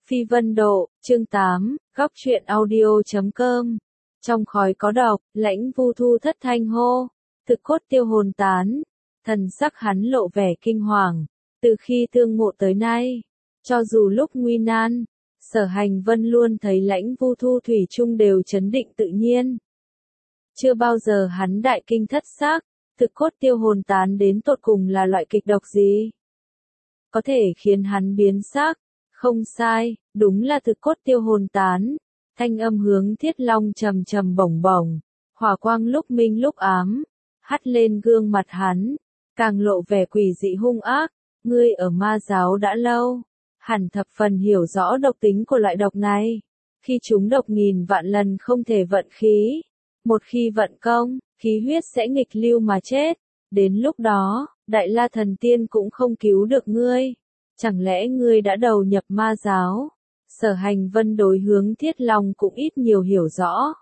Phi Vân Độ, chương 8, góc truyện audio.com. Trong khói có độc, Lãnh Vu Thu thất thanh hô, thực cốt tiêu hồn tán, thần sắc hắn lộ vẻ kinh hoàng, từ khi tương ngộ tới nay, cho dù lúc nguy nan, Sở Hành Vân luôn thấy Lãnh Vu Thu thủy chung đều trấn định tự nhiên. Chưa bao giờ hắn đại kinh thất xác, thực cốt tiêu hồn tán đến tột cùng là loại kịch độc gì? Có thể khiến hắn biến xác. Không sai, đúng là thực cốt tiêu hồn tán. Thanh âm hướng Thiết Long trầm trầm bổng bổng, hỏa quang lúc minh lúc ám, hắt lên gương mặt hắn, càng lộ vẻ quỷ dị hung ác. Ngươi ở ma giáo đã lâu, hẳn thập phần hiểu rõ độc tính của loại độc này. Khi chúng độc nghìn vạn lần không thể vận khí, một khi vận công, khí huyết sẽ nghịch lưu mà chết. Đến lúc đó, Đại La Thần Tiên cũng không cứu được ngươi. Chẳng lẽ ngươi đã đầu nhập ma giáo? Sở Hành Vân đối hướng Thiết Long cũng ít nhiều hiểu rõ.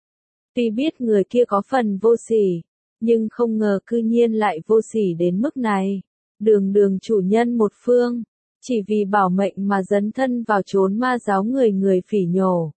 Tuy biết người kia có phần vô sỉ, nhưng không ngờ cư nhiên lại vô sỉ đến mức này. Đường đường chủ nhân một phương, chỉ vì bảo mệnh mà dấn thân vào chốn ma giáo người người phỉ nhổ.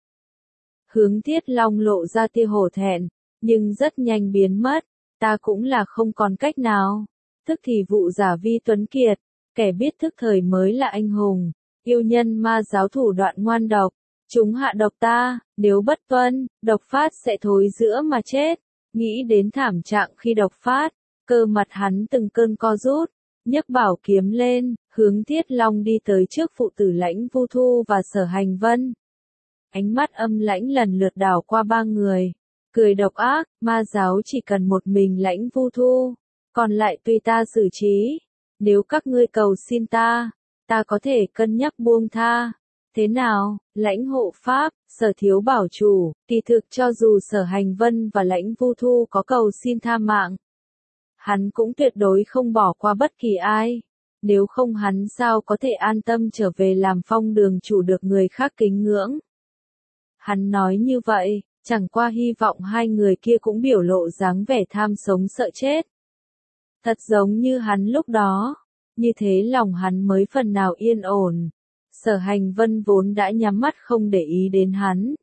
Hướng Thiết Long lộ ra tia hổ thẹn, nhưng rất nhanh biến mất. Ta cũng là không còn cách nào. Tức thì vụ giả vi tuấn kiệt. Kẻ biết thức thời mới là anh hùng, yêu nhân ma giáo thủ đoạn ngoan độc, chúng hạ độc ta, nếu bất tuân, độc phát sẽ thối giữa mà chết. Nghĩ đến thảm trạng khi độc phát, cơ mặt hắn từng cơn co rút, nhấc bảo kiếm lên, hướng Thiết Long đi tới trước phụ tử Lãnh Vu Thu và Sở Hành Vân. Ánh mắt âm lãnh lần lượt đảo qua ba người, cười độc ác, ma giáo chỉ cần một mình Lãnh Vu Thu, còn lại tùy ta xử trí. Nếu các ngươi cầu xin ta có thể cân nhắc buông tha. Thế nào, Lãnh hộ pháp, Sở thiếu bảo chủ, kỳ thực cho dù Sở Hành Vân và Lãnh Vu Thu có cầu xin tha mạng, hắn cũng tuyệt đối không bỏ qua bất kỳ ai. Nếu không hắn sao có thể an tâm trở về làm phong đường chủ được người khác kính ngưỡng. Hắn nói như vậy, chẳng qua hy vọng hai người kia cũng biểu lộ dáng vẻ tham sống sợ chết. Thật giống như hắn lúc đó, như thế lòng hắn mới phần nào yên ổn. Sở Hành Vân vốn đã nhắm mắt không để ý đến hắn.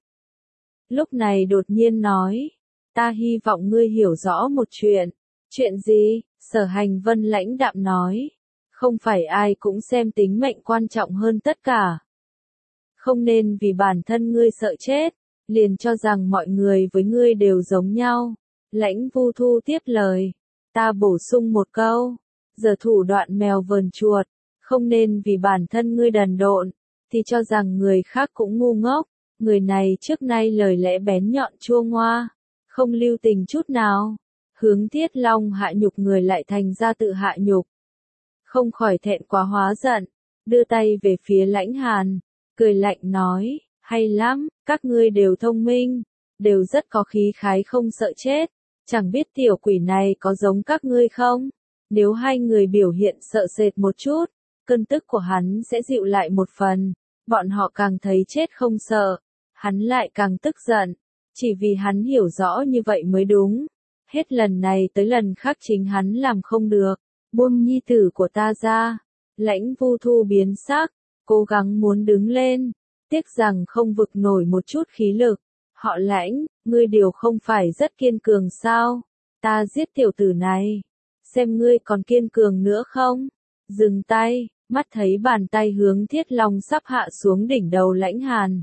Lúc này đột nhiên nói, ta hy vọng ngươi hiểu rõ một chuyện. Chuyện gì? Sở Hành Vân lãnh đạm nói, không phải ai cũng xem tính mệnh quan trọng hơn tất cả. Không nên vì bản thân ngươi sợ chết, liền cho rằng mọi người với ngươi đều giống nhau. Lãnh Vu Thu tiếp lời. Ta bổ sung một câu, giờ thủ đoạn mèo vờn chuột, không nên vì bản thân ngươi đần độn, thì cho rằng người khác cũng ngu ngốc. Người này trước nay lời lẽ bén nhọn chua ngoa, không lưu tình chút nào. Hướng Thiết Long hạ nhục người lại thành ra tự hạ nhục. Không khỏi thẹn quá hóa giận, đưa tay về phía Lãnh Hàn, cười lạnh nói, hay lắm, các ngươi đều thông minh, đều rất có khí khái không sợ chết. Chẳng biết tiểu quỷ này có giống các ngươi không? Nếu hai người biểu hiện sợ sệt một chút, cơn tức của hắn sẽ dịu lại một phần. Bọn họ càng thấy chết không sợ, hắn lại càng tức giận. Chỉ vì hắn hiểu rõ như vậy mới đúng. Hết lần này tới lần khác chính hắn làm không được. Buông nhi tử của ta ra. Lãnh Vu Thu biến sắc, cố gắng muốn đứng lên. Tiếc rằng không vực nổi một chút khí lực. Họ Lãnh, ngươi điều không phải rất kiên cường sao? Ta giết tiểu tử này. Xem ngươi còn kiên cường nữa không? Dừng tay, mắt thấy bàn tay hướng Thiết Long sắp hạ xuống đỉnh đầu Lãnh Hàn.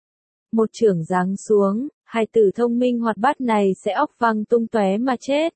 Một chưởng giáng xuống, hai tử thông minh hoạt bát này sẽ óc văng tung tóe mà chết.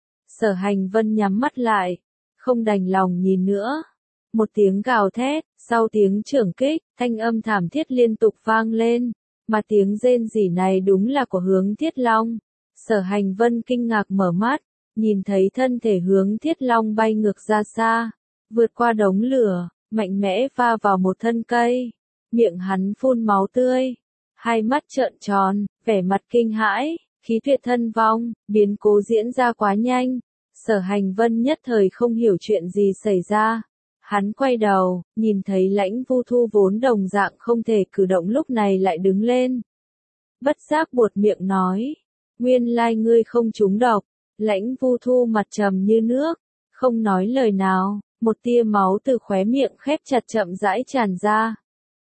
Sở Hành Vân nhắm mắt lại, không đành lòng nhìn nữa. Một tiếng gào thét, sau tiếng chưởng kích, thanh âm thảm thiết liên tục vang lên. Mà tiếng rên rỉ này đúng là của hướng Thiết Long. Sở Hành Vân kinh ngạc mở mắt, nhìn thấy thân thể hướng Thiết Long bay ngược ra xa, vượt qua đống lửa, mạnh mẽ va vào một thân cây. Miệng hắn phun máu tươi, hai mắt trợn tròn, vẻ mặt kinh hãi, khí tuyệt thân vong, biến cố diễn ra quá nhanh. Sở Hành Vân nhất thời không hiểu chuyện gì xảy ra. Hắn quay đầu, nhìn thấy Lãnh Vu Thu vốn đồng dạng không thể cử động lúc này lại đứng lên. Bất giác buột miệng nói, nguyên lai ngươi không trúng độc. Lãnh Vu Thu mặt trầm như nước, không nói lời nào, một tia máu từ khóe miệng khép chặt chậm rãi tràn ra.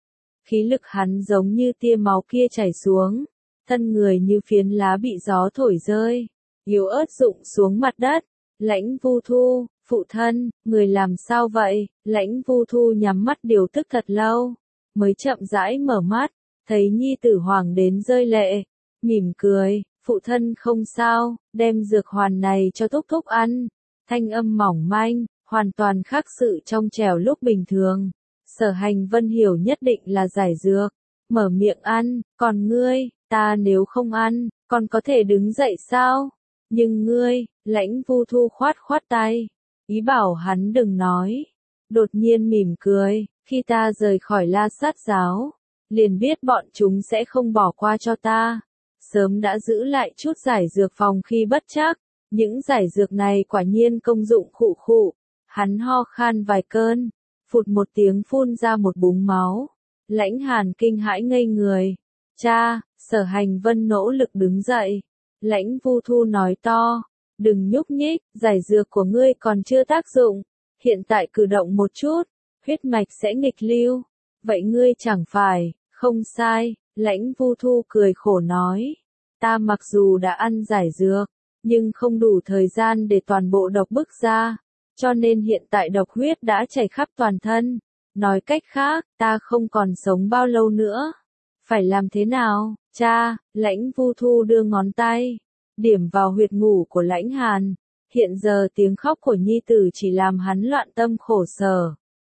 khí lực hắn giống như tia máu kia chảy xuống, thân người như phiến lá bị gió thổi rơi, yếu ớt rụng xuống mặt đất. Lãnh Vu Thu, phụ thân, người làm sao vậy? Lãnh Vu Thu nhắm mắt điều tức thật lâu, mới chậm rãi mở mắt, thấy nhi tử Hoàng đến rơi lệ, mỉm cười, phụ thân không sao, đem dược hoàn này cho thúc thúc ăn. Thanh âm mỏng manh, hoàn toàn khác sự trong trẻo lúc bình thường. Sở Hành Vân hiểu nhất định là giải dược, mở miệng ăn, còn ngươi, ta nếu không ăn, còn có thể đứng dậy sao? Nhưng ngươi, Lãnh Vu Thu khoát khoát tay, ý bảo hắn đừng nói. Đột nhiên mỉm cười, khi ta rời khỏi La Sát giáo, liền biết bọn chúng sẽ không bỏ qua cho ta. Sớm đã giữ lại chút giải dược phòng khi bất trắc, những giải dược này quả nhiên công dụng khụ khụ. Hắn ho khan vài cơn, phụt một tiếng phun ra một búng máu. Lãnh Hàn kinh hãi ngây người. Cha, Sở Hành Vân nỗ lực đứng dậy. Lãnh Vu Thu nói to, đừng nhúc nhích, giải dược của ngươi còn chưa tác dụng. Hiện tại cử động một chút, huyết mạch sẽ nghịch lưu. Vậy ngươi chẳng phải, không sai, Lãnh Vu Thu cười khổ nói. Ta mặc dù đã ăn giải dược, nhưng không đủ thời gian để toàn bộ độc bức ra. Cho nên hiện tại độc huyết đã chảy khắp toàn thân. Nói cách khác, ta không còn sống bao lâu nữa. Phải làm thế nào, cha? Lãnh Vu Thu đưa ngón tay, điểm vào huyệt ngủ của Lãnh Hàn. Hiện giờ tiếng khóc của nhi tử chỉ làm hắn loạn tâm khổ sở.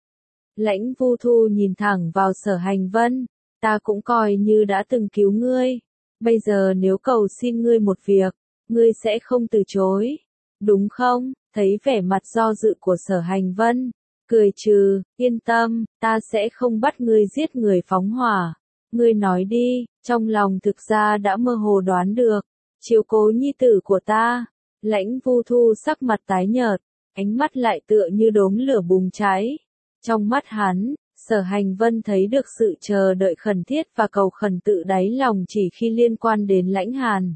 Lãnh Vu Thu nhìn thẳng vào Sở Hành Vân. Ta cũng coi như đã từng cứu ngươi. Bây giờ nếu cầu xin ngươi một việc, ngươi sẽ không từ chối. Đúng không? Thấy vẻ mặt do dự của Sở Hành Vân, cười trừ, yên tâm, ta sẽ không bắt ngươi giết người phóng hỏa. Ngươi nói đi, trong lòng thực ra đã mơ hồ đoán được, chiếu cố nhi tử của ta. Lãnh Vu Thu sắc mặt tái nhợt, ánh mắt lại tựa như đốm lửa bùng cháy. Trong mắt hắn, Sở Hành Vân thấy được sự chờ đợi khẩn thiết và cầu khẩn tự đáy lòng chỉ khi liên quan đến Lãnh Hàn.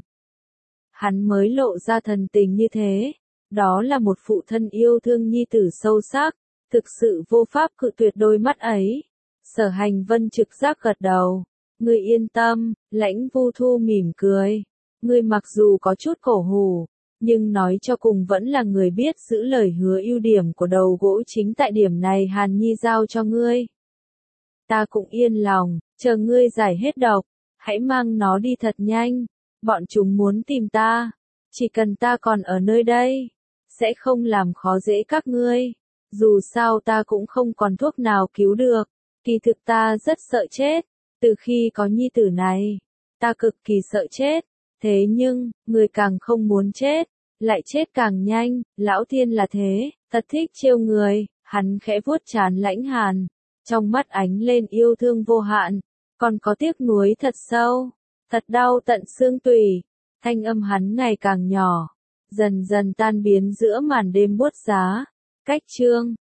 Hắn mới lộ ra thần tình như thế. Đó là một phụ thân yêu thương nhi tử sâu sắc, thực sự vô pháp cự tuyệt đôi mắt ấy. Sở Hành Vân trực giác gật đầu. Ngươi yên tâm, Lãnh Vu Thu mỉm cười. Ngươi mặc dù có chút cổ hủ, nhưng nói cho cùng vẫn là người biết giữ lời hứa. Ưu điểm của đầu gỗ chính tại điểm này Hàn Nhi giao cho ngươi. Ta cũng yên lòng, chờ ngươi giải hết độc, hãy mang nó đi thật nhanh. Bọn chúng muốn tìm ta, chỉ cần ta còn ở nơi đây, sẽ không làm khó dễ các ngươi. Dù sao ta cũng không còn thuốc nào cứu được. Kỳ thực ta rất sợ chết. Từ khi có nhi tử này, ta cực kỳ sợ chết. Thế nhưng, người càng không muốn chết, lại chết càng nhanh. Lão Thiên là thế, thật thích trêu người. Hắn khẽ vuốt trán Lãnh Hàn, trong mắt ánh lên yêu thương vô hạn, còn có tiếc nuối thật sâu, thật đau tận xương tủy. Thanh âm hắn ngày càng nhỏ, dần dần tan biến giữa màn đêm buốt giá. Cách chương